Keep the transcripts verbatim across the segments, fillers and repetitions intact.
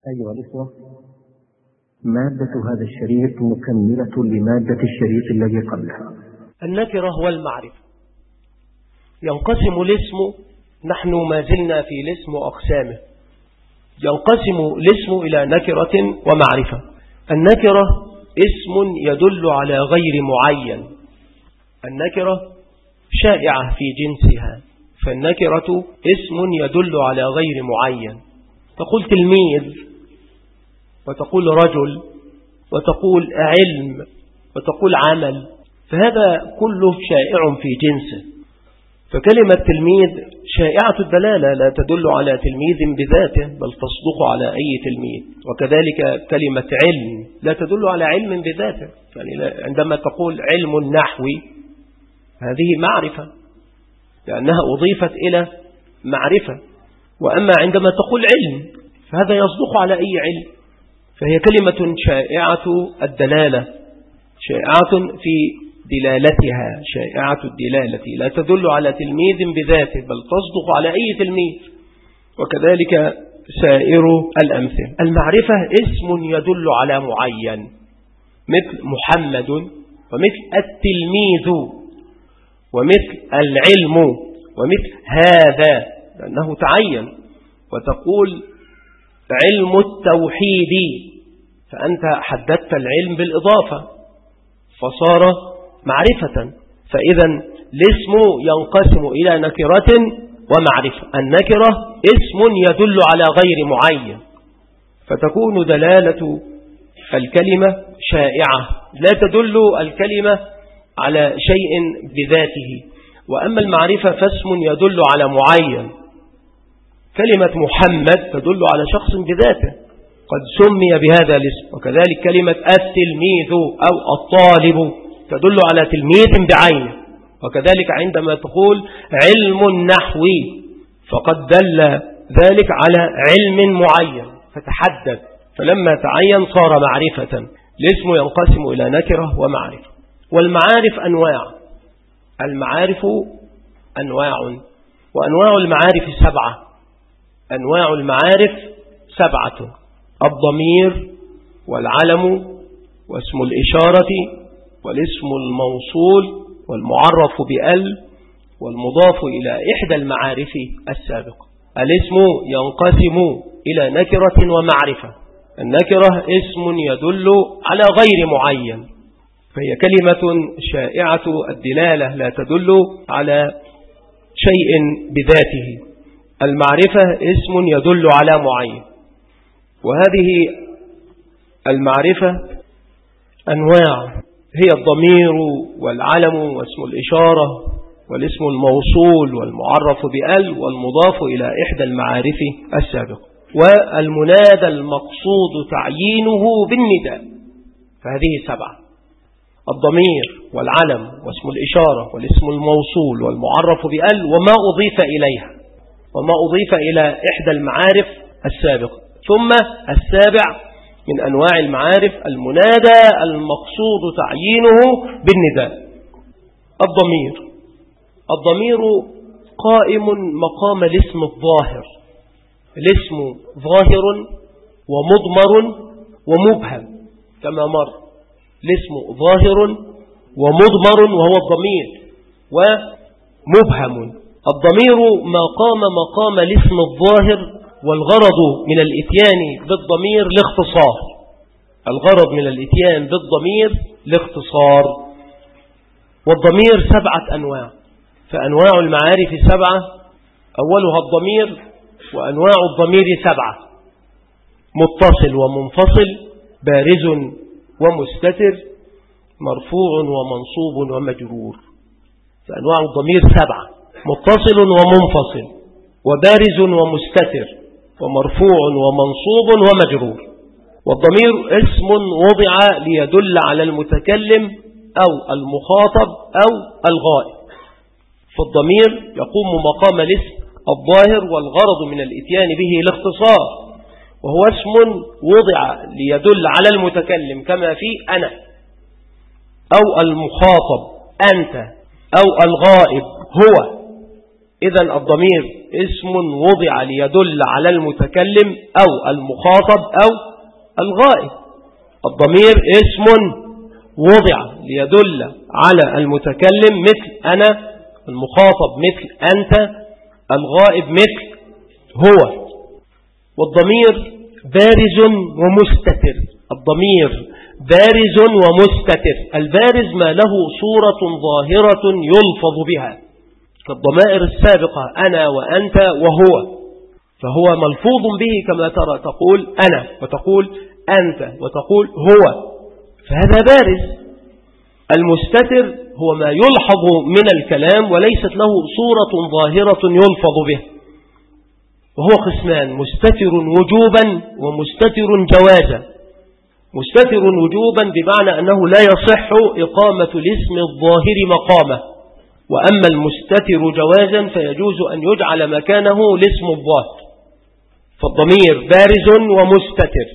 أيها الإخوة، مادة هذا الشريط مكملة لمادة الشريط الذي قبلها. النكرة والمعرفة. ينقسم الاسم، نحن ما زلنا في الاسم وأقسامه. ينقسم الاسم إلى نكرة ومعرفة. النكرة اسم يدل على غير معين. النكرة شائعة في جنسها، فالنكرة اسم يدل على غير معين. تقول تلميذ، وتقول رجل، وتقول علم، وتقول عمل، فهذا كله شائع في جنسه. فكلمة تلميذ شائعة الدلالة، لا تدل على تلميذ بذاته، بل تصدق على أي تلميذ. وكذلك كلمة علم لا تدل على علم بذاته، يعني عندما تقول علم النحو هذه معرفة، لأنها أضيفت إلى معرفة. وأما عندما تقول علم فهذا يصدق على أي علم. فهي كلمة شائعة الدلالة، شائعة في دلالتها، شائعة الدلالة، لا تدل على تلميذ بذاته، بل تصدق على أي تلميذ. وكذلك سائر الأمثل. المعرفة اسم يدل على معين، مثل محمد، ومثل التلميذ، ومثل العلم، ومثل هذا، لأنه تعين. وتقول علم التوحيد، فأنت حددت العلم بالإضافة فصار معرفة. فإذا الاسم ينقسم إلى نكرة ومعرفة. النكرة اسم يدل على غير معين، فتكون دلالة الكلمة شائعة، لا تدل الكلمة على شيء بذاته. وأما المعرفة فاسم يدل على معين. كلمة محمد تدل على شخص بذاته، قد سمي بهذا الاسم. وكذلك كلمة التلميذ أو الطالب تدل على تلميذ بعينه. وكذلك عندما تقول علم النحو فقد دل ذلك على علم معين فتحدد، فلما تعين صار معرفة. الاسم ينقسم إلى نكرة ومعرفة. والمعارف أنواع. المعارف أنواع، وأنواع المعارف سبعة. أنواع المعارف سبعة: الضمير، والعلم، واسم الإشارة، والاسم الموصول، والمعرف بأل، والمضاف إلى إحدى المعارف السابقة. الاسم ينقسم إلى نكرة ومعرفة. النكرة اسم يدل على غير معين، فهي كلمة شائعة الدلالة، لا تدل على شيء بذاته. المعرفة اسم يدل على معين. وهذه المعرفة أنواع، هي الضمير، والعلم، واسم الإشارة، والاسم الموصول، والمعرف بأل، والمضاف إلى إحدى المعارف السابقة. والمنادى المقصود تعيينه بالنداء. فهذه سبعة: الضمير، والعلم، واسم الإشارة، والاسم الموصول، والمعرف بأل، وما أضيف إليها، وما أضيف إلى إحدى المعارف السابقة. ثم السابع من أنواع المعارف المنادى المقصود تعيينه بالنداء. الضمير. الضمير قائم مقام الاسم الظاهر. الاسم ظاهر ومضمر ومبهم كما مر. الاسم ظاهر ومضمر وهو الضمير، ومبهم. الضمير ما قام مقام الاسم الظاهر، والغرض من الاتيان بالضمير لاختصار. الغرض من الاتيان بالضمير لاختصار. والضمير سبعة أنواع. فأنواع المعارف سبعة، أولها الضمير. وأنواع الضمير سبعة: متصل ومنفصل، بارز ومستتر، مرفوع ومنصوب ومجرور. فأنواع الضمير سبعة: متصل ومنفصل، وبارز ومستتر، ومرفوع ومنصوب ومجرور. والضمير اسم وضع ليدل على المتكلم أو المخاطب أو الغائب. فالضمير يقوم مقام الاسم الظاهر، والغرض من الاتيان به الاختصار، وهو اسم وضع ليدل على المتكلم كما في أنا، أو المخاطب أنت، أو الغائب هو. إذن الضمير اسم وضع ليدل على المتكلم أو المخاطب أو الغائب. الضمير اسم وضع ليدل على المتكلم مثل أنا، المخاطب مثل أنت، الغائب مثل هو. والضمير بارز ومستتر. الضمير بارز ومستتر. البارز ما له صورة ظاهرة يلفظ بها كالضمائر السابقة أنا وأنت وهو، فهو ملفوظ به كما ترى، تقول أنا وتقول أنت وتقول هو، فهذا بارز. المستتر هو ما يلحظ من الكلام وليست له صورة ظاهرة يلفظ به، وهو قسمان: مستتر وجوبا ومستتر جوازا. مستتر وجوبا بمعنى أنه لا يصح إقامة الاسم الظاهر مقامه، وأما المستتر جوازا فيجوز أن يجعل مكانه الاسم الظاهر. فالضمير بارز ومستتر.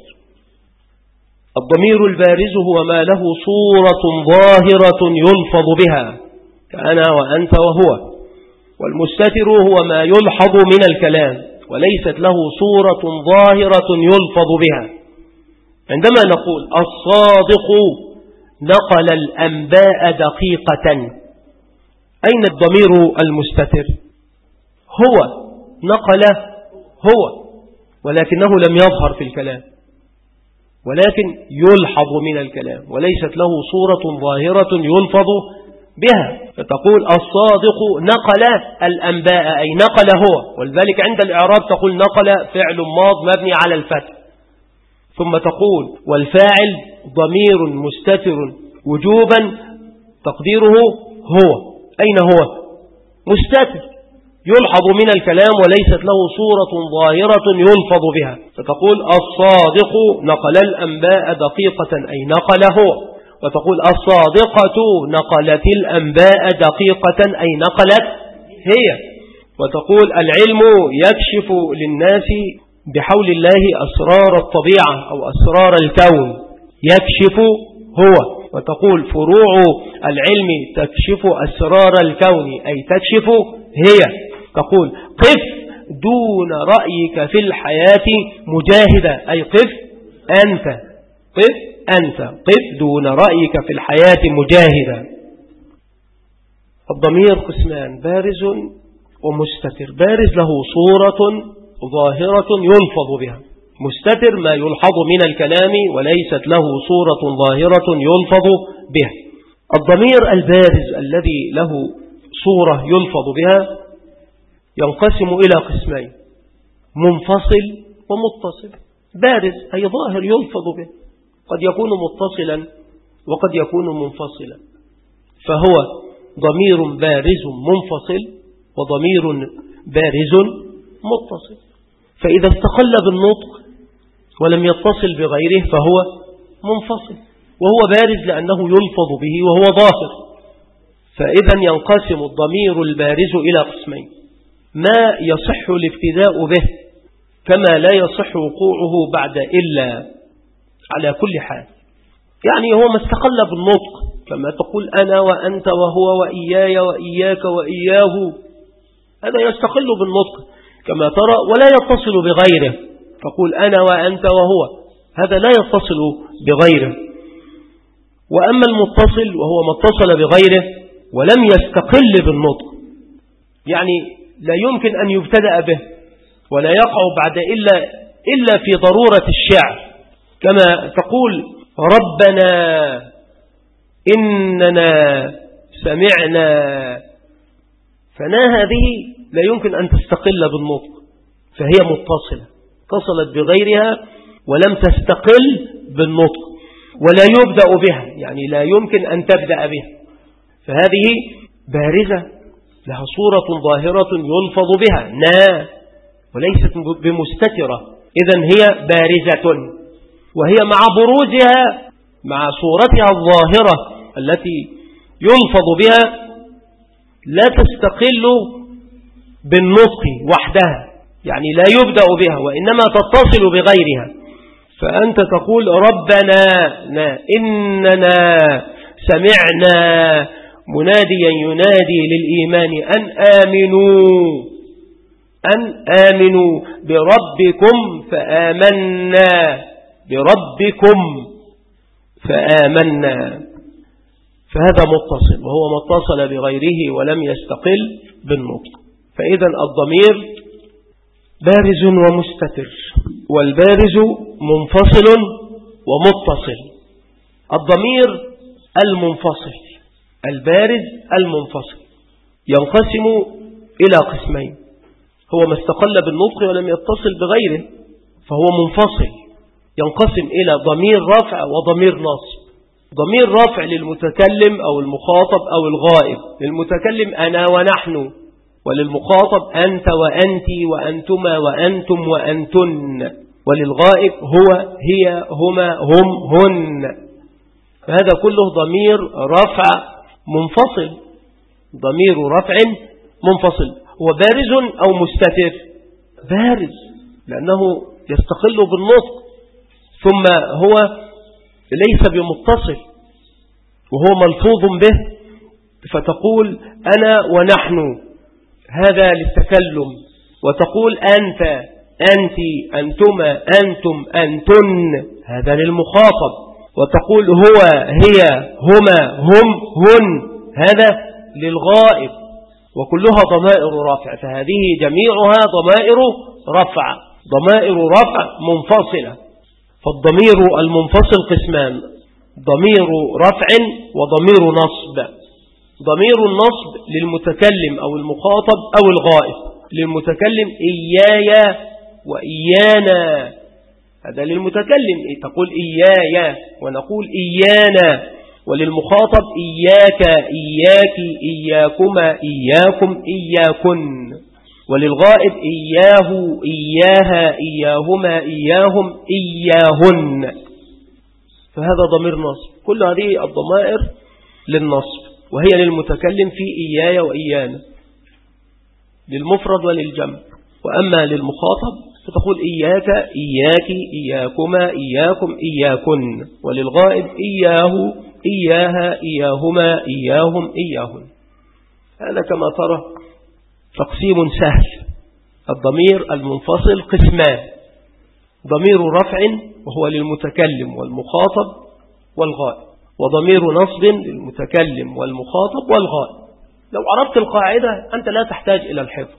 الضمير البارز هو ما له صورة ظاهرة يلفظ بها كأنا وأنت وهو. والمستتر هو ما يلحظ من الكلام وليست له صورة ظاهرة يلفظ بها. عندما نقول الصادق نقل الأنباء دقيقة، أين الضمير المستتر؟ هو نقل هو، ولكنه لم يظهر في الكلام، ولكن يلحظ من الكلام وليست له صورة ظاهرة يلفظ بها. فتقول الصادق نقل الأنباء أي نقل هو، ولذلك عند الإعراب تقول نقل فعل ماض مبني على الفتح، ثم تقول والفاعل ضمير مستتر وجوبا تقديره هو. أين هو؟ مستتر يلحظ من الكلام وليست له صورة ظاهرة يلفظ بها. فتقول الصادق نقل الأنباء دقيقة أي نقل هو، وتقول الصادقة نقلت الأنباء دقيقة أي نقلت هي، وتقول العلم يكشف للناس بحول الله أسرار الطبيعة أو أسرار الكون، يكشف هو. وتقول فروع العلم تكشف أسرار الكون أي تكشف هي. تقول قف دون رأيك في الحياة مجاهدة أي قف أنت، قف أنت، قف دون رأيك في الحياة مجاهدة. الضمير قسمان: بارز ومستتر. بارز له صورة ظاهرة يلفظ بها، مستتر ما يلحظ من الكلام وليست له صورة ظاهرة يلفظ بها. الضمير البارز الذي له صورة يلفظ بها ينقسم إلى قسمين: منفصل ومتصل. بارز أي ظاهر يلفظ به، قد يكون متصلا وقد يكون منفصلا، فهو ضمير بارز منفصل وضمير بارز متصل. فإذا استقل بالنطق ولم يتصل بغيره فهو منفصل، وهو بارز لأنه يلفظ به وهو ظاهر. فإذا ينقسم الضمير البارز إلى قسمين: ما يصح الابتداء به كما لا يصح وقوعه بعد إلا على كل حال، يعني هو ما استقل بالنطق كما تقول أنا وأنت وهو وإياي وإياك وإياه، هذا يستقل بالنطق كما ترى ولا يتصل بغيره. تقول أنا وأنت وهو، هذا لا يتصل بغيره. وأما المتصل وهو ما اتصل بغيره ولم يستقل بالنطق، يعني لا يمكن أن يبتدأ به ولا يقع بعد إلا, إلا في ضرورة الشعر، كما تقول ربنا إننا سمعنا، فنا هذه لا يمكن أن تستقل بالنطق، فهي متصلة، اتصلت بغيرها ولم تستقل بالنطق ولا يبدأ بها، يعني لا يمكن أن تبدأ بها، فهذه بارزة لها صورة ظاهرة يلفظ بها نا وليست بمستترة، إذن هي بارزة، وهي مع بروزها مع صورتها الظاهرة التي يلفظ بها لا تستقل بالنطق وحدها، يعني لا يبدأ بها وإنما تتصل بغيرها. فأنت تقول ربنا إننا سمعنا مناديا ينادي للإيمان أن آمنوا أن آمنوا بربكم فآمنا بربكم فآمنا، فهذا متصل، وهو ما اتصل بغيره ولم يستقل بالنطق. فإذا الضمير بارز ومستتر، والبارز منفصل ومتصل. الضمير المنفصل البارز المنفصل ينقسم إلى قسمين: هو ما استقل بالنطق ولم يتصل بغيره فهو منفصل، ينقسم إلى ضمير رفع وضمير نصب. ضمير رفع للمتكلم أو المخاطب أو الغائب. للمتكلم أنا ونحن، وللمخاطب أنت وأنت وأنتما وأنتم وأنتن، وللغائب هو هي هما هم هن. فهذا كله ضمير رفع منفصل، ضمير رفع منفصل. هو بارز أو مستتر؟ بارز، لأنه يستقل بالنطق، ثم هو ليس بمتصل وهو ملفوظ به، فتقول أنا ونحن، هذا للتكلم، وتقول أنت أنت أنتما أنتم أنتن، هذا للمخاطب، وتقول هو هي هما هم هن، هذا للغائب، وكلها ضمائر رفع. فهذه جميعها ضمائر رفع، ضمائر رفع منفصلة. فالضمير المنفصل قسمان: ضمير رفع وضمير نصب. ضمير النصب للمتكلم أو المخاطب أو الغائب. للمتكلم إياي وإيانا، هذا للمتكلم، تقول إياي ونقول إيانا. وللمخاطب إياك إياك إياكما إياكم إياكن. وللغائب إياه إياها إياهما إياهم إياهن، فهذا ضمير نصب. كل هذه الضمائر للنصب، وهي للمتكلم في إياي وإيانا، للمفرد وللجمع. وأما للمخاطب فتقول إياك إياك إياكما إياكم إياكن. وللغائب إياه إياها إياهما إياهم إياهن. هذا كما ترى تقسيم سهل. الضمير المنفصل قسمان: ضمير رفع وهو للمتكلم والمخاطب والغائب، وضمير نصب للمتكلم والمخاطب والغائب. لو عرفت القاعدة أنت لا تحتاج إلى الحفظ.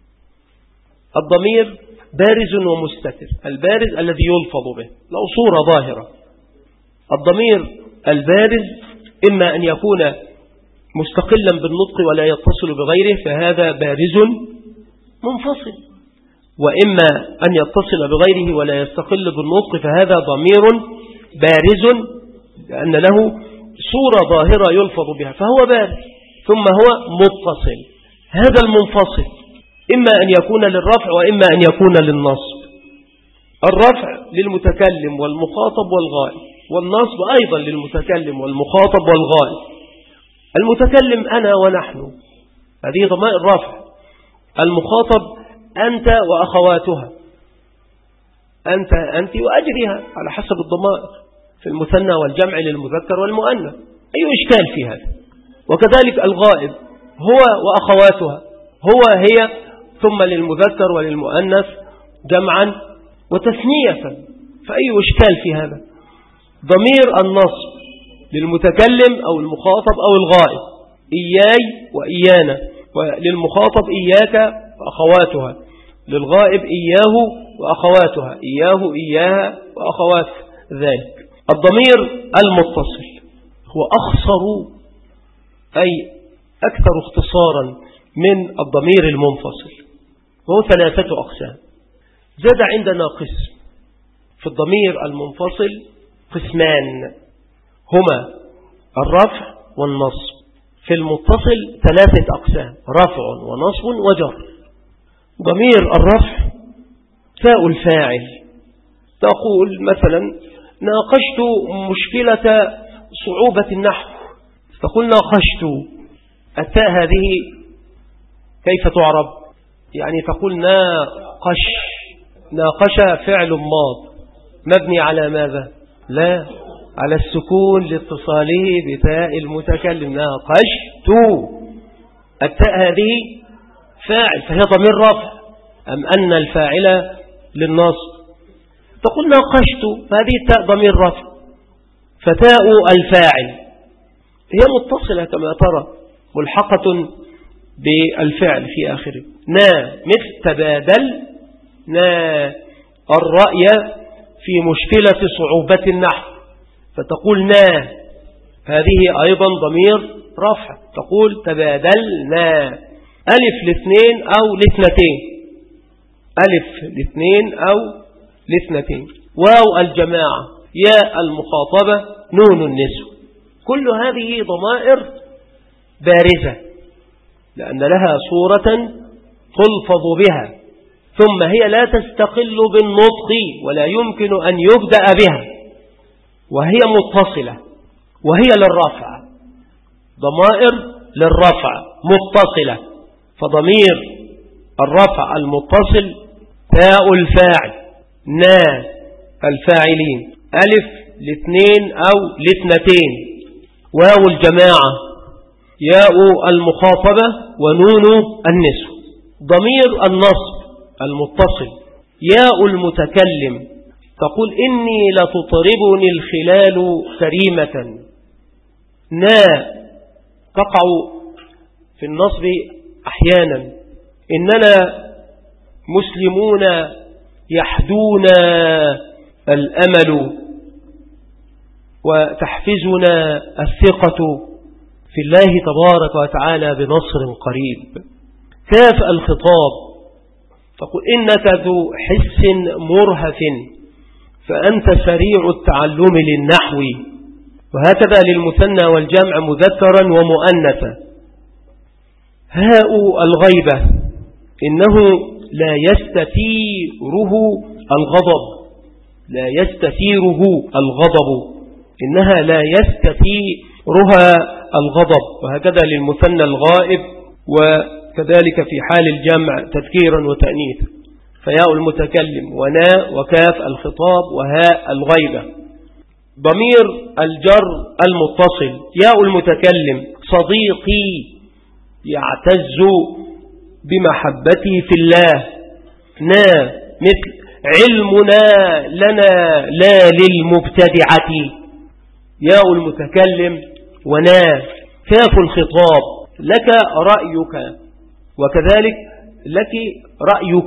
الضمير بارز ومستتر. البارز الذي يلفظ به له صورة ظاهرة. الضمير البارز إما أن يكون مستقلا بالنطق ولا يتصل بغيره فهذا بارز منفصل، وإما أن يتصل بغيره ولا يستقل بالنطق فهذا ضمير بارز لأن له صورة ظاهرة يلفظ بها فهو بارز. ثم هو متصل. هذا المنفصل إما أن يكون للرفع وإما أن يكون للنصب. الرفع للمتكلم والمخاطب والغائب، والنصب أيضا للمتكلم والمخاطب والغائب. المتكلم أنا ونحن، هذه ضمائر رفع. المخاطب أنت وأخواتها، أنت أنت وأجرها على حسب الضمائر في المثنى والجمع للمذكر والمؤنث. أي إشكال في هذا؟ وكذلك الغائب هو وأخواتها، هو هي، ثم للمذكر وللمؤنث جمعا وتثنية، فأي إشكال في هذا؟ ضمير النصب للمتكلم أو المخاطب أو الغائب: إياي وإيانا. وللمخاطب إياك وأخواتها، للغائب إياه وأخواتها، إياه إياها وأخوات ذلك. الضمير المتصل هو أخصر أي أكثر اختصارا من الضمير المنفصل، وهو ثلاثة أقسام. زاد عندنا قسم في الضمير المنفصل، قسمان هما الرفع والنصب. في المتصل ثلاثة أقسام: رفع ونصب وجر. ضمير الرفع تاء الفاعل. تقول مثلا ناقشت مشكلة صعوبة النحو، تقول ناقشت. التاء هذه كيف تعرب؟ يعني تقول ناقش. ناقش فعل ماض مبني على ماذا؟ لا، على السكون لاتصاله بتاء المتكلم. قشت، التاء هذه فاعل فهي ضمير رفع، أم أن الفاعل للنصب؟ تقول ناقشت، هذه التاء ضمير رفع، فتاء الفاعل هي متصلة كما ترى ملحقة بالفعل في آخره. نا مثل تبادل نا الرأي في مشكلة صعوبة النحو، فتقول نا، هذه أيضا ضمير رفع، تقول تبادلنا. ألف الاثنين أو الاثنتين، ألف الاثنين أو الاثنتين، واو الجماعة، ياء المخاطبة، نون النسوة، كل هذه ضمائر بارزة لأن لها صورة تلفظ بها، ثم هي لا تستقل بالنطق ولا يمكن أن يبدأ بها، وهي متصلة وهي للرفع، ضمائر للرفع متصلة. فضمير الرفع المتصل تاء الفاعل، نا الفاعلين، ألف الاثنين أو الاثنتين، واو الجماعة، ياء المخاطبة، ونون النسوة. ضمير النصب المتصل ياء المتكلم، تقول إني لتطربني الخلال كريمة. نا تقع في النصب أحيانا، إننا مسلمون يحدونا الأمل وتحفزنا الثقة في الله تبارك وتعالى بنصر قريب. كاف الخطاب، تقول إنك ذو حس مرهف فأنت سريع التعلم للنحو، وهكذا للمثنى والجمع مذكرا ومؤنثا. هاء الغيبة، إنه لا يستثيره الغضب، لا يستثيره الغضب، إنها لا يستثيرها الغضب، وهكذا للمثنى الغائب، وكذلك في حال الجمع تذكيرا وتأنيثا. فياء المتكلم ونا وكاف الخطاب وهاء الغيبة. ضمير الجر المتصل ياء المتكلم، صديقي يعتز بمحبتي في الله. نا مثل علمنا لنا لا للمبتدعة، ياء المتكلم ونا. كاف الخطاب لك رأيك، وكذلك لك رأيك،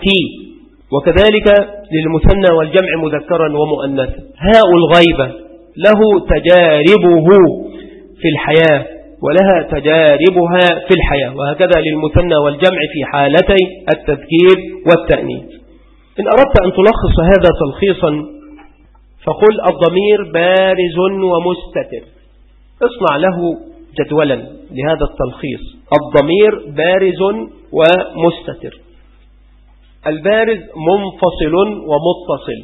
وكذلك للمثنى والجمع مذكرا ومؤنثا. هاء الغيبة له تجاربه في الحياة ولها تجاربها في الحياة، وهكذا للمثنى والجمع في حالتي التذكير والتأنيث. إن أردت أن تلخص هذا تلخيصا فقل الضمير بارز ومستتر. اصنع له جدولا لهذا التلخيص. الضمير بارز ومستتر. البارز منفصل ومتصل.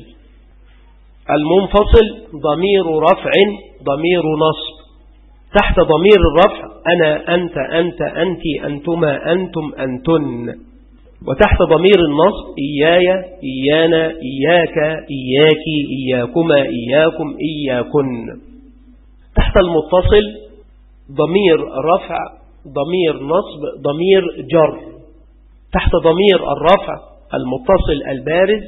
المنفصل ضمير رفع ضمير نصب، تحت ضمير الرفع أنا أنت أنت أنت أنتما أنتم أنتن، وتحت ضمير النصب إياي إيانا إياك إياك إياكما إياكم إياكن. تحت المتصل ضمير رفع ضمير نصب ضمير جر. تحت ضمير الرفع المتصل البارز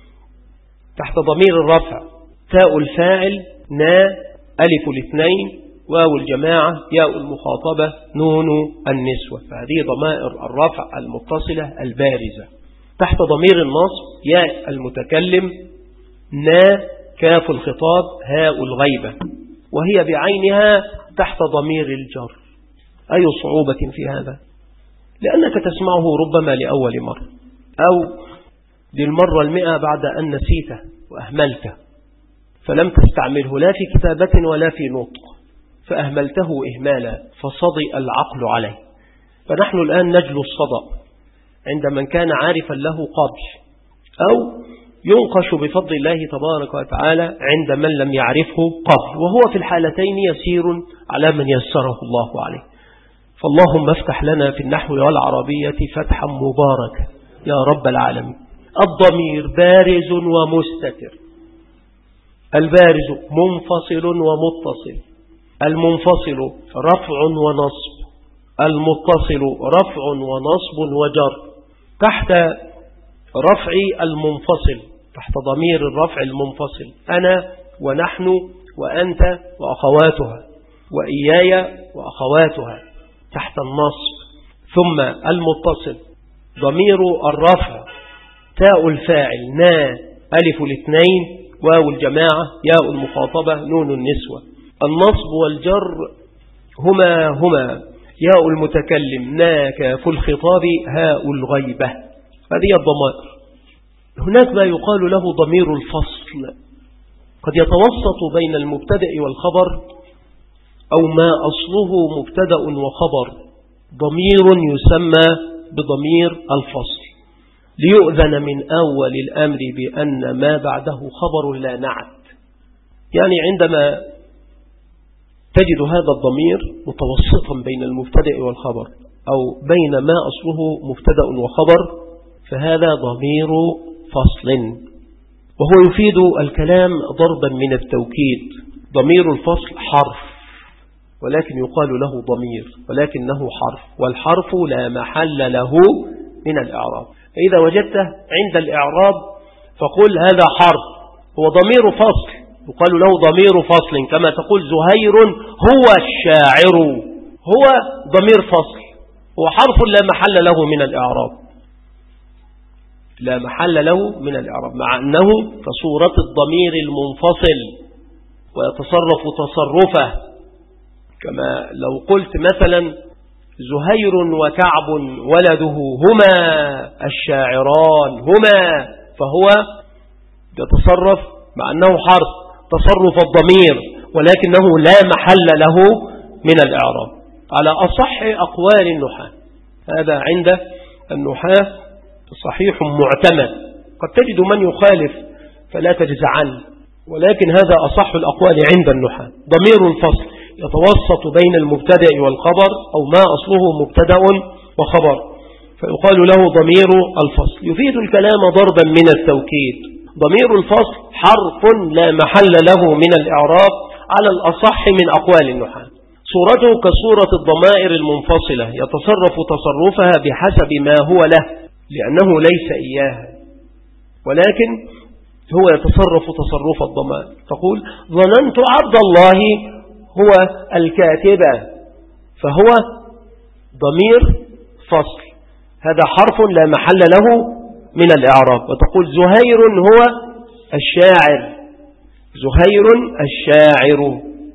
تحت ضمير الرفع تاء الفاعل نا ألف الاثنين واو الجماعة ياء المخاطبة نون النسوة، فهذه ضمائر الرفع المتصلة البارزة. تحت ضمير النصب ياء المتكلم نا كاف الخطاب هاء الغيبة، وهي بعينها تحت ضمير الجر. أي صعوبة في هذا؟ لأنك تسمعه ربما لأول مرة أو للمرة المئة بعد أن نسيته وأهملته، فلم تستعمله لا في كتابة ولا في نطق، فأهملته إهمالا فصدئ العقل عليه. فنحن الآن نجلو الصدأ عند من كان عارفا له قبل، أو ينقش بفضل الله تبارك وتعالى عند من لم يعرفه قبل، وهو في الحالتين يسير على من يسره الله عليه. فاللهم افتح لنا في النحو والعربية فتحا مباركا يا رب العالمين. الضمير بارز ومستتر. البارز منفصل ومتصل. المنفصل رفع ونصب، المتصل رفع ونصب وجر. تحت رفع المنفصل، تحت ضمير الرفع المنفصل، أنا ونحن وأنت وأخواتها وإياي وأخواتها تحت النصب. ثم المتصل ضمير الرفع تاء الفاعل نا ألف الاثنين واو الجماعة ياء المخاطبة نون النسوة. النصب والجر هما هما ياء المتكلم نا كاف الخطاب هاء الغيبة. هذه الضمائر. هناك ما يقال له ضمير الفصل، قد يتوسط بين المبتدأ والخبر أو ما أصله مبتدأ وخبر، ضمير يسمى بضمير الفصل، ليؤذن من أول الأمر بأن ما بعده خبر لا نعت. يعني عندما تجد هذا الضمير متوسطا بين المبتدأ والخبر أو بين ما أصله مبتدأ وخبر فهذا ضمير فصل، وهو يفيد الكلام ضربا من التوكيد. ضمير الفصل حرف ولكن يقال له ضمير، ولكنه حرف، والحرف لا محل له من الإعراب. فإذا وجدته عند الإعراب فقل هذا حرف، هو ضمير فصل يقال له ضمير فصل، كما تقول زهير هو الشاعر، هو ضمير فصل، هو حرف لا محل له من الإعراب، لا محل له من الإعراب، مع أنه كصورة الضمير المنفصل ويتصرف تصرفه. كما لو قلت مثلا زهير وكعب ولده هما الشاعران هما، فهو يتصرف مع أنه حرف تصرف الضمير ولكنه لا محل له من الإعراب على أصح أقوال النحاة. هذا عند النحاة صحيح معتمد، قد تجد من يخالف فلا تجزعن، ولكن هذا أصح الأقوال عند النحاة. ضمير الفصل يتوسط بين المبتدأ والخبر أو ما أصله مبتدأ وخبر فيقال له ضمير الفصل، يفيد الكلام ضربا من التوكيد. ضمير الفصل حرف لا محل له من الإعراب على الأصح من أقوال النحاة. صورته كصورة الضمائر المنفصلة يتصرف تصرفها بحسب ما هو له، لأنه ليس إياها، ولكن هو يتصرف تصرف الضمائر. تقول ظننت عبد الله هو الكاتبة، فهو ضمير فصل، هذا حرف لا محل له من الإعراب. وتقول زهير هو الشاعر، زهير الشاعر.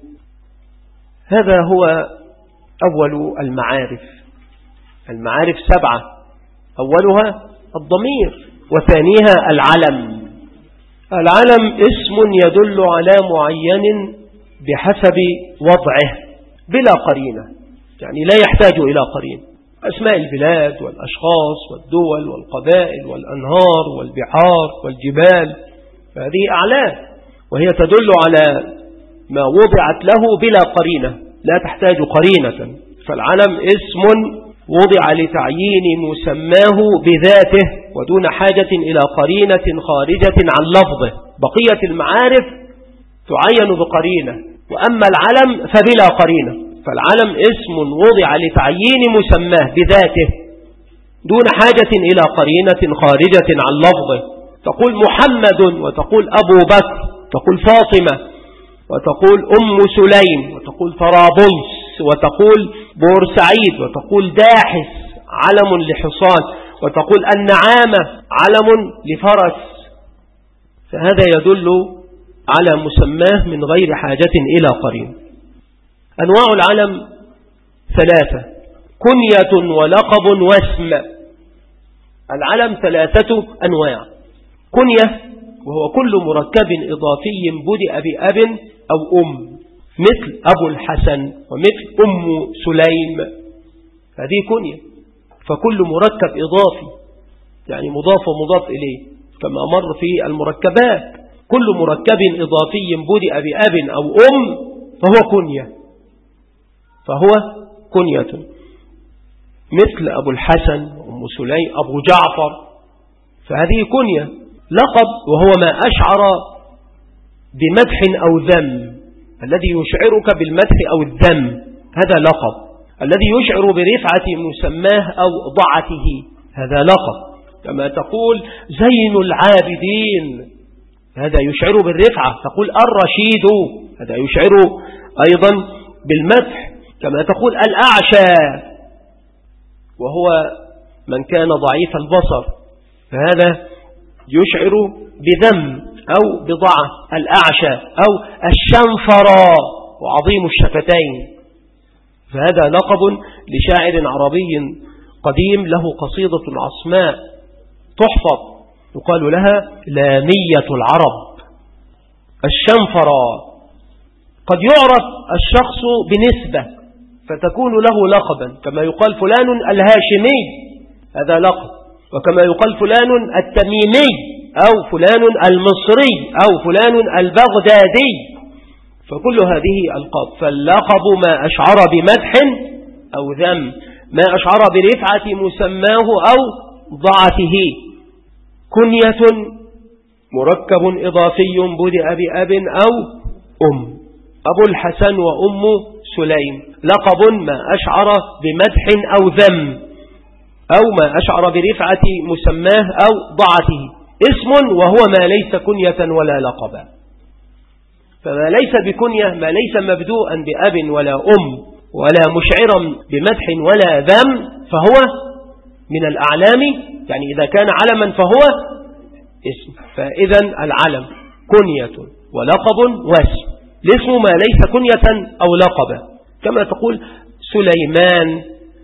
هذا هو أول المعارف. المعارف سبعة، أولها الضمير وثانيها العلم. العلم اسم يدل على معين بحسب وضعه بلا قرينة، يعني لا يحتاج إلى قرين. أسماء البلاد والأشخاص والدول والقبائل والأنهار والبحار والجبال، هذه أعلام وهي تدل على ما وضعت له بلا قرينة، لا تحتاج قرينة. فالعلم اسم وضع لتعيين مسماه بذاته ودون حاجة إلى قرينة خارجة عن لفظه. بقية المعارف تعين بقرينة، وأما العلم فبلا قرينة. فالعلم اسم وضع لتعيين مسماه بذاته دون حاجة إلى قرينة خارجة عن لفظه. تقول محمد وتقول أبو بكر، تقول فاطمة وتقول أم سليم، وتقول طرابلس، وتقول بورسعيد، وتقول داحس علم لحصان، وتقول النعامة علم لفرس. فهذا يدل على مسماه من غير حاجة إلى قرين. أنواع العلم ثلاثة: كنية ولقب واسم. العلم ثلاثة أنواع: كنية وهو كل مركب إضافي بدأ بأب أو أم، مثل أبو الحسن ومثل أم سليم، هذه كنية. فكل مركب إضافي يعني مضاف ومضاف إليه، كما مر في المركبات، كل مركب إضافي بدأ بأب أو أم فهو كنية، فهو كنية، مثل أبو الحسن وأم سليم أبو جعفر، فهذه كنية. لقب وهو ما أشعر بمدح أو ذم، الذي يشعرك بالمدح أو الذم هذا لقب. الذي يشعر برفعة مسماه أو ضعته هذا لقب. كما تقول زين العابدين هذا يشعر بالرفعة، تقول الرشيد هذا يشعر أيضا بالمدح. كما تقول الأعشى وهو من كان ضعيف البصر فهذا يشعر بذم أو بضعة. الأعشى أو الشنفرا وعظيم الشفتين فهذا لقب لشاعر عربي قديم له قصيدة عصماء تحفظ يقال لها لامية العرب. الشنفرا قد يعرف الشخص بنسبة فتكون له لقبا، كما يقال فلان الهاشمي هذا لقب، وكما يقال فلان التميمي أو فلان المصري أو فلان البغدادي، فكل هذه ألقاب. فاللقب ما أشعر بمدح أو ذم، ما أشعر برفعة مسماه أو ضعته. كنية مركب إضافي بدأ بأب أو أم، أبو الحسن وأم سليم. لقب ما أشعر بمدح أو ذم أو ما أشعر برفعة مسماه أو ضعته. اسم وهو ما ليس كنية ولا لقبا، فما ليس بكنية ما ليس مبدوءا بأب ولا أم ولا مشعرا بمدح ولا ذم فهو من الأعلام، يعني إذا كان علما فهو اسم. فإذا العلم كنية ولقب واسم. الاسم ما ليس كنية أو لقبا، كما تقول سليمان،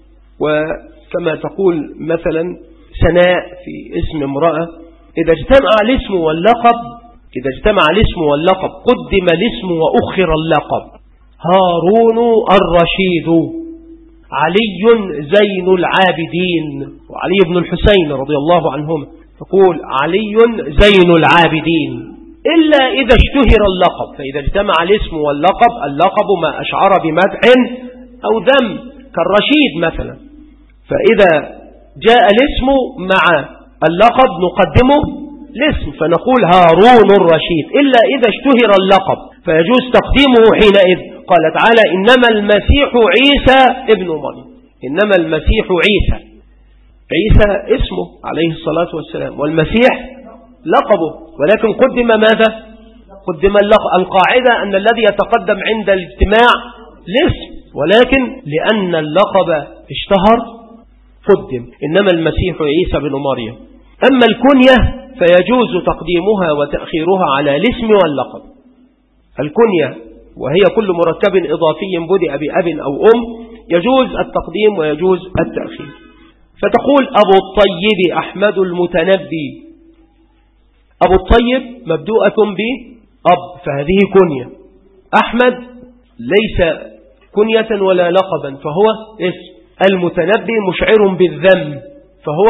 وكما تقول مثلا سناء في اسم امرأة. إذا اجتمع الاسم واللقب إذا اجتمع الاسم واللقب قدم الاسم وأخر اللقب. هارون الرشيد، علي زين العابدين، وعلي بن الحسين رضي الله عنهم تقول علي زين العابدين، إلا إذا اشتهر اللقب. فإذا اجتمع الاسم واللقب، اللقب ما أشعر بمدح أو ذم كالرشيد مثلا، فإذا جاء الاسم مع اللقب نقدمه الاسم فنقول هارون الرشيد، إلا إذا اشتهر اللقب فيجوز تقديمه حينئذ. قال تعالى إنما المسيح عيسى ابن مريم، إنما المسيح عيسى، عيسى اسمه عليه الصلاة والسلام والمسيح لقبه، ولكن قدم ماذا؟ قدم اللقب. القاعدة أن الذي يتقدم عند الاجتماع الاسم، ولكن لأن اللقب اشتهر قدم. إنما المسيح عيسى بن مريم. أما الكنية فيجوز تقديمها وتأخيرها على الاسم واللقب. الكنية وهي كل مركب إضافي بدأ بأب أو أم يجوز التقديم ويجوز التأخير. فتقول أبو الطيب أحمد المتنبي. أبو الطيب مبدوءة بأب فهذه كنية. أحمد ليس كنية ولا لقبا فهو اسم. المتنبي مشعر بالذم فهو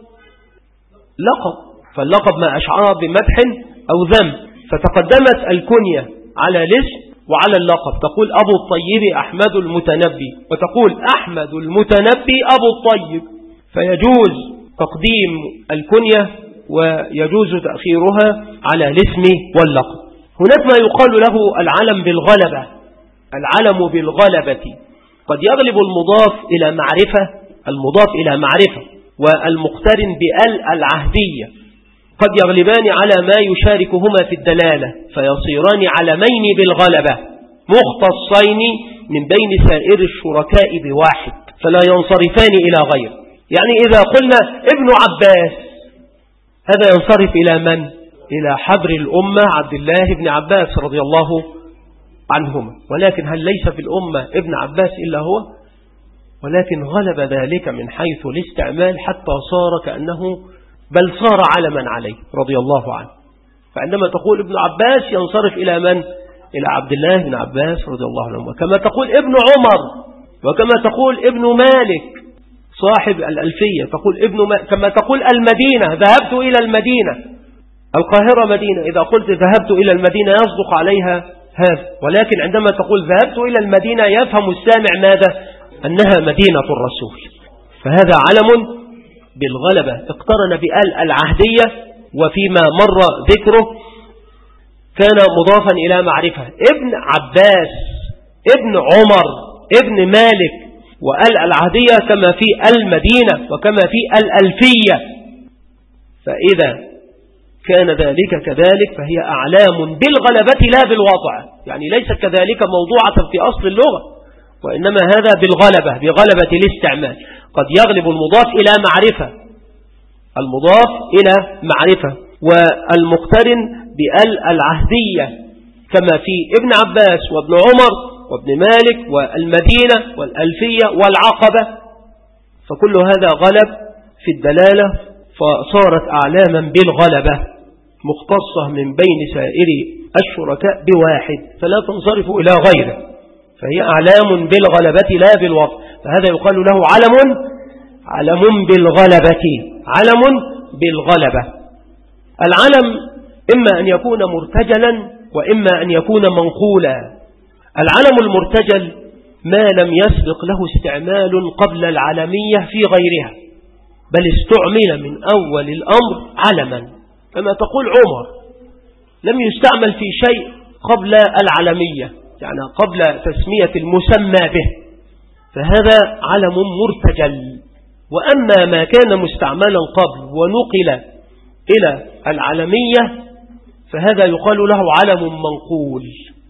لقب، فاللقب ما أشعر بمدح أو ذم، فتقدمت الكنية على الاسم وعلى اللقب. تقول أبو الطيب أحمد المتنبي، وتقول أحمد المتنبي أبو الطيب، فيجوز تقديم الكنية ويجوز تأخيرها على الاسم واللقب. هناك ما يقال له العلم بالغلبة. العلم بالغلبة قد يغلب المضاف إلى معرفة المضاف إلى معرفة والمقترن بال العهدية، قد يغلبان على ما يشاركهما في الدلالة فيصيران علمين بالغلبة مختصين من بين سائر الشركاء بواحد فلا ينصرفان إلى غير. يعني إذا قلنا ابن عباس هذا ينصرف إلى من؟ إلى حبر الأمة عبد الله بن عباس رضي الله عنهما، ولكن هل ليس في الأمة ابن عباس إلا هو؟ ولكن غلب ذلك من حيث الاستعمال حتى صار كأنه بل صار علما عليه رضي الله عنه. فعندما تقول ابن عباس ينصرف إلى من؟ إلى عبد الله بن عباس رضي الله عنه. وكما تقول ابن عمر، وكما تقول ابن مالك صاحب الألفية، تقول ابن ما... كما تقول المدينة ذهبت إلى المدينة، القاهرة مدينة، إذا قلت ذهبت إلى المدينة يصدق عليها هذا، ولكن عندما تقول ذهبت إلى المدينة يفهم السامع ماذا؟ أنها مدينة الرسول. فهذا علم بالغلبة اقترن بآل العهدية، وفيما مر ذكره كان مضافا إلى معرفة. ابن عباس، ابن عمر، ابن مالك، وال العهدية كما في المدينة وكما في الألفية. فإذا كان ذلك كذلك فهي أعلام بالغلبة لا بالوضع، يعني ليست كذلك موضوعة في أصل اللغة، وإنما هذا بالغلبة، بغلبة الاستعمال. قد يغلب المضاف إلى معرفة، المضاف إلى معرفة، والمقترن بال العهدية كما في ابن عباس وابن عمر وابن مالك والمدينة والألفية والعقبة، فكل هذا غلب في الدلالة، فصارت أعلاما بالغلبة مختصة من بين سائر الشركاء بواحد، فلا تنصرف إلى غيره، فهي أعلام بالغلبة لا بالوضع. فهذا يقال له علم علم بالغلبة، علم بالغلبة. العلم إما أن يكون مرتجلا وإما أن يكون منقولا. العلم المرتجل ما لم يسبق له استعمال قبل العلمية في غيرها، بل استعمل من أول الأمر علما، كما تقول عمر لم يستعمل في شيء قبل العلمية، يعني قبل تسمية المسمى به، فهذا علم مرتجل. وأما ما كان مستعملا قبل ونقل إلى العلمية فهذا يقال له علم منقول.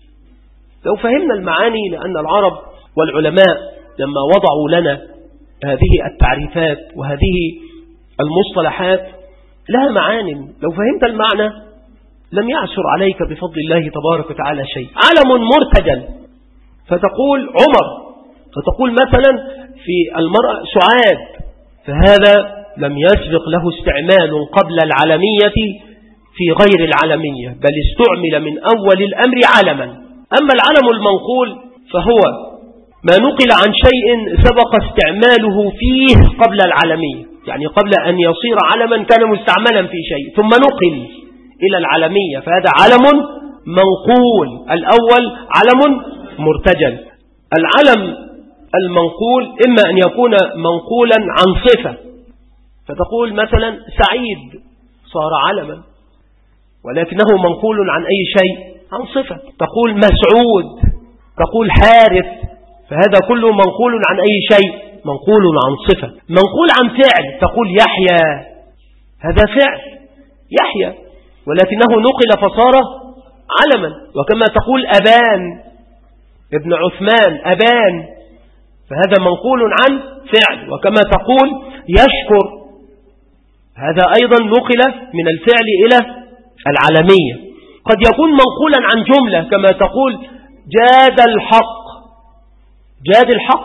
لو فهمنا المعاني، لأن العرب والعلماء لما وضعوا لنا هذه التعريفات وهذه المصطلحات لها معاني، لو فهمت المعنى لم يعسر عليك بفضل الله تبارك وتعالى شيء. علم مرتجل، فتقول عمر، فتقول مثلا في المرأة سعاد، فهذا لم يسبق له استعمال قبل العلمية في غير العلمية، بل استعمل من أول الأمر علما. أما العلم المنقول فهو ما نقل عن شيء سبق استعماله فيه قبل العلمية، يعني قبل أن يصير علما كان مستعملا في شيء ثم نقل إلى العلمية، فهذا علم منقول. الأول علم مرتجل. العلم المنقول إما أن يكون منقولا عن صفة، فتقول مثلا سعيد صار علما، ولكنه منقول عن أي شيء؟ عن صفة. تقول مسعود، تقول حارث، فهذا كله منقول عن أي شيء؟ منقول عن صفة. منقول عن فعل، تقول يحيى، هذا فعل يحيى، ولكنه نقل فصار علما. وكما تقول أبان ابن عثمان، أبان، فهذا منقول عن فعل. وكما تقول يشكر، هذا أيضا نقل من الفعل إلى العلمية. قد يكون منقولا عن جملة، كما تقول جاد الحق، جاد الحق،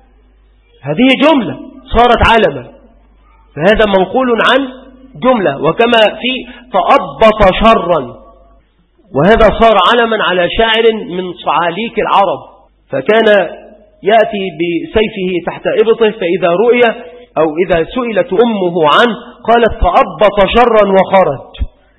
هذه جملة صارت علما، فهذا منقول عن جملة. وكما في تأبط شرا، وهذا صار علما على شاعر من صعاليك العرب، فكان يأتي بسيفه تحت إبطه، فإذا رؤي أو إذا سئلت أمه عنه قالت تأبط شرا وخرج،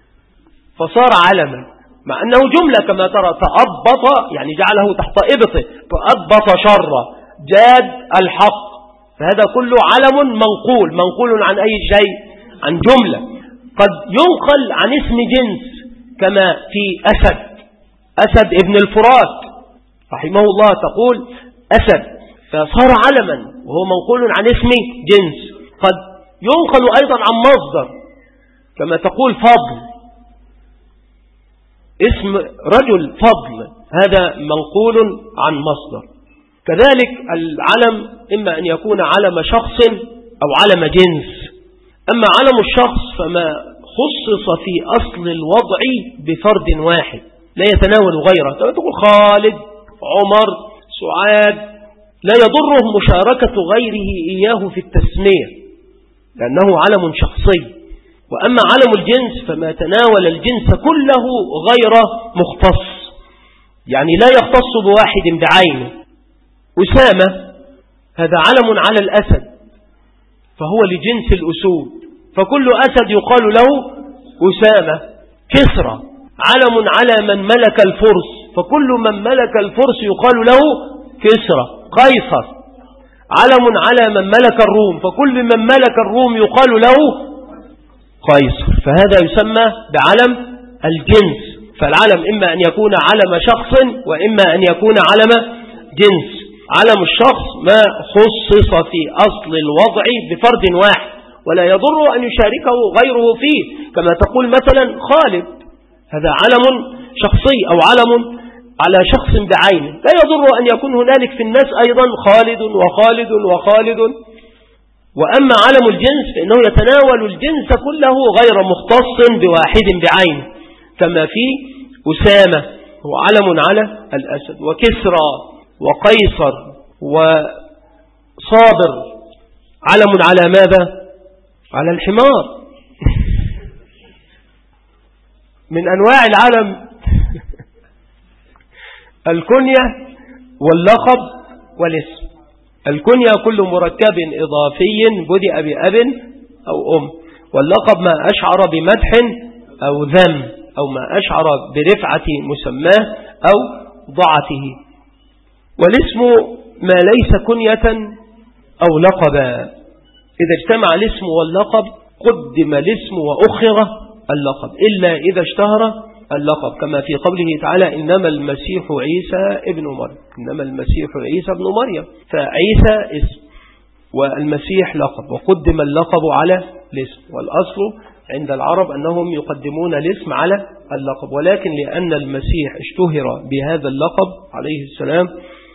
فصار علما، مع أنه جملة كما ترى، تأبط يعني جعله تحت إبطه، تأبط شرا، جاد الحق، فهذا كله علم منقول. منقول عن أي شيء؟ عن جملة. قد ينقل عن اسم جنس، كما في أسد، أسد ابن الفرات رحمه الله، تقول أسد، فصار علما وهو منقول عن اسم جنس. قد ينقل أيضا عن مصدر، كما تقول فضل، اسم رجل فضل، هذا منقول عن مصدر. كذلك العلم إما أن يكون علم شخص أو علم جنس. أما علم الشخص فما خصص في أصل الوضع بفرد واحد لا يتناول غيره، كما تقول خالد، عمر، سعاد، لا يضره مشاركة غيره إياه في التسمية لأنه علم شخصي. وأما علم الجنس فما تناول الجنس كله غير مختص، يعني لا يختص بواحد بعينه. أسامة هذا علم على الأسد، فهو لجنس الأسود، فكل أسد يقال له أسامة. كسرى علم على من ملك الفرس، فكل من ملك الفرس يقال له كسرى. قيصر علم على من ملك الروم، فكل من ملك الروم يقال له قيصر، فهذا يسمى بعلم الجنس. فالعلم إما أن يكون علم شخص وإما أن يكون علم جنس. علم الشخص ما خصص في أصل الوضع بفرد واحد ولا يضر أن يشاركه غيره فيه، كما تقول مثلا خالد، هذا علم شخصي أو علم على شخص بعينه، لا يضر أن يكون هنالك في الناس أيضا خالد وخالد وخالد. وأما علم الجنس فإنه يتناول الجنس كله غير مختص بواحد بعينه، كما في أسامة هو علم على الأسد، وكسرى وقيصر وصابر علم على ماذا؟ على الحمار. من أنواع العلم الكنية واللقب والاسم. الكنية كل مركب إضافي بدأ بأب أو أم، واللقب ما أشعر بمدح أو ذم أو ما أشعر برفعة مسماه أو ضعته. والاسم ما ليس كنية أو لقبا. إذا اجتمع الاسم واللقب قدم الاسم وأخر اللقب إلا إذا اشتهر اللقب، كما في قوله تعالى إنما المسيح عيسى ابن مريم، إنما المسيح عيسى ابن مريم، فعيسى اسم والمسيح لقب وقدم اللقب على الاسم. والأصل عند العرب أنهم يقدمون الاسم على اللقب، ولكن لأن المسيح اشتهر بهذا اللقب عليه السلام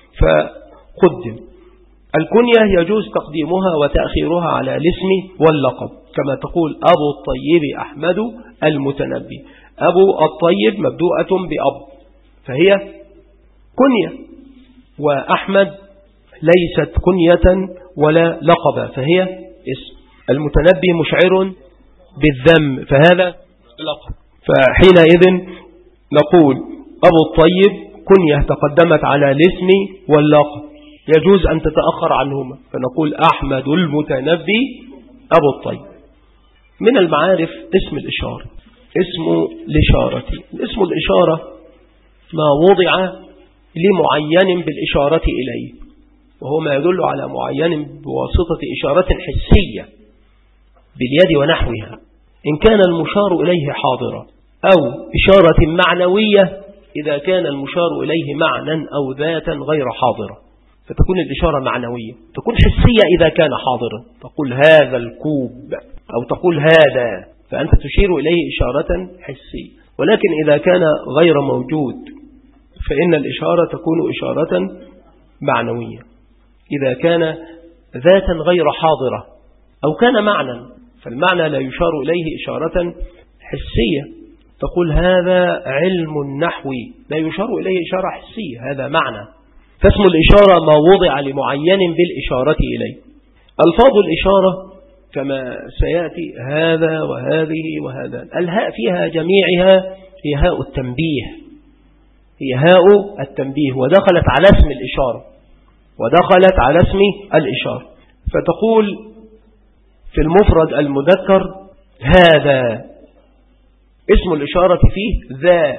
فقدم. الكنية يجوز تقديمها وتأخيرها على الاسم واللقب، كما تقول أبو الطيب أحمد المتنبي. أبو الطيب مبدوءة بأب فهي كنية، وأحمد ليست كنية ولا لقبا فهي اسم. المتنبي مشعر بالذم فهذا لقب. فحينئذ نقول أبو الطيب كنية تقدمت على الاسم واللقب، يجوز أن تتأخر عنهما، فنقول أحمد المتنبي أبو الطيب. من المعارف اسم الإشارة. اسم الإشارة، اسم الإشارة ما وضع لمعين بالإشارة إليه، وهو ما يدل على معين بواسطة إشارة حسية باليد ونحوها، إن كان المشار إليه حاضرا، أو إشارة معنوية إذا كان المشار إليه معنى أو ذاتا غير حاضرة، فتكون الإشارة معنوية. تكون حسية إذا كان حاضرا، تقول هذا الكوب أو تقول هذا، فأنت تشير إليه إشارة حسية. ولكن إذا كان غير موجود فإن الإشارة تكون إشارة معنوية. إذا كان ذاتا غير حاضرة أو كان معنى، فالمعنى لا يشار إليه إشارة حسية، تقول هذا علم نحوي، لا يشار إليه إشارة حسية، هذا معنى. فاسم الإشارة ما وضع لمعين بالإشارة إليه. ألفاظ الإشارة كما سيأتي هذا وهذه وهذا، الهاء فيها جميعها هي هاء التنبيه، هي هاء التنبيه، ودخلت على اسم الإشارة ودخلت على اسم الإشارة. فتقول في المفرد المذكر هذا، اسم الإشارة فيه ذا،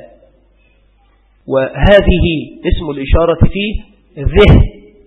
وهذه اسم الإشارة فيه ذه،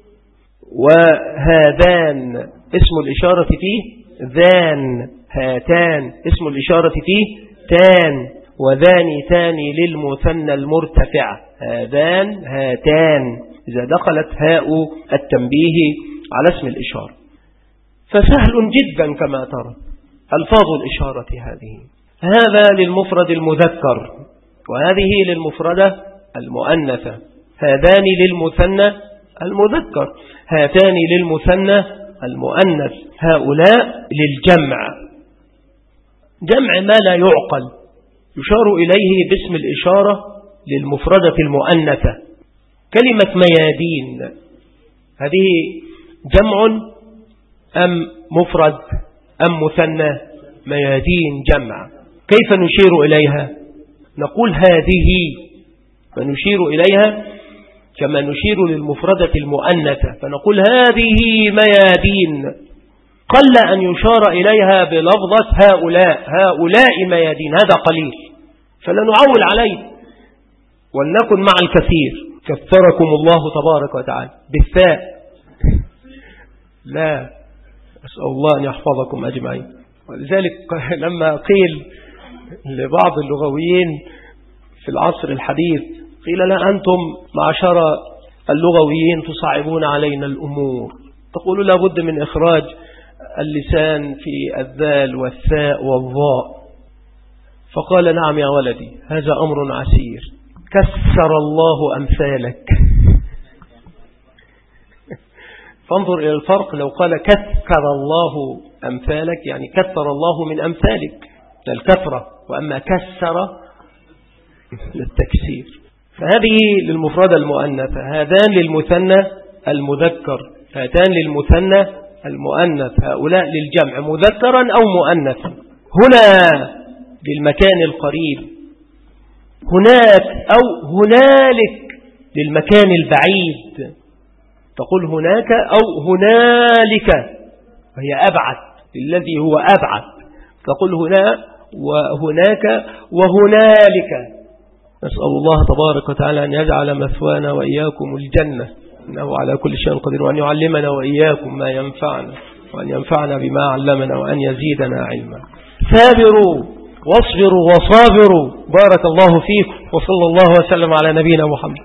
وهذان اسم الإشارة فيه ذان، هاتان اسم الإشارة فيه تان، وذاني تاني للمثنى المرتفع، هذان هاتان، إذا دخلت هاء التنبيه على اسم الإشارة. فسهل جدا كما ترى ألفاظ الإشارة هذه. هذا للمفرد المذكر، وهذه للمفردة المؤنثة، هذان للمثنى المذكر، هاتان للمثنى المؤنث، هؤلاء للجمع، جمع ما لا يعقل يشار إليه باسم الإشارة للمفردة المؤنثة. كلمة ميادين هذه جمع أم مفرد أم مثنى؟ ميادين جمع. كيف نشير إليها؟ نقول هذه، فنشير إليها كما نشير للمفردة المؤنثة، فنقول هذه ميادين. قل أن يشار إليها بلفظة هؤلاء، هؤلاء ميادين، هذا قليل، فلا نعول عليه ولنكن مع الكثير. كثركم الله تبارك وتعالى بالثاء، لا، أسأل الله أن يحفظكم أجمعين. ولذلك لما قيل لبعض اللغويين في العصر الحديث قيل لا أنتم معشر اللغويين تصعبون علينا الأمور، تقولوا لا بد من إخراج اللسان في الذال والثاء والظاء. فقال نعم يا ولدي هذا أمر عسير، كسر الله أمثالك. فانظر إلى الفرق، لو قال كثر الله أمثالك يعني كثر الله من أمثالك للكثرة، وأما كسر للتكسير. فهذه للمفردة المؤنثة، هذان للمثنى المذكر، هاتان للمثنى المؤنث، هؤلاء للجمع مذكرا أو مؤنثا. هنا للمكان القريب، هناك أو هنالك للمكان البعيد، تقول هناك أو هنالك وهي أبعد، الذي هو أبعد، تقول هنا وهناك وهنالك. نسأل الله تبارك وتعالى أن يجعل مثوانا وإياكم الجنة، إنه على كل شيء قدير، وأن يعلمنا وإياكم ما ينفعنا، وأن ينفعنا بما علمنا، وأن يزيدنا علما. ثابروا واصبروا وصابروا. بارك الله فيكم، وصلى الله وسلم على نبينا محمد.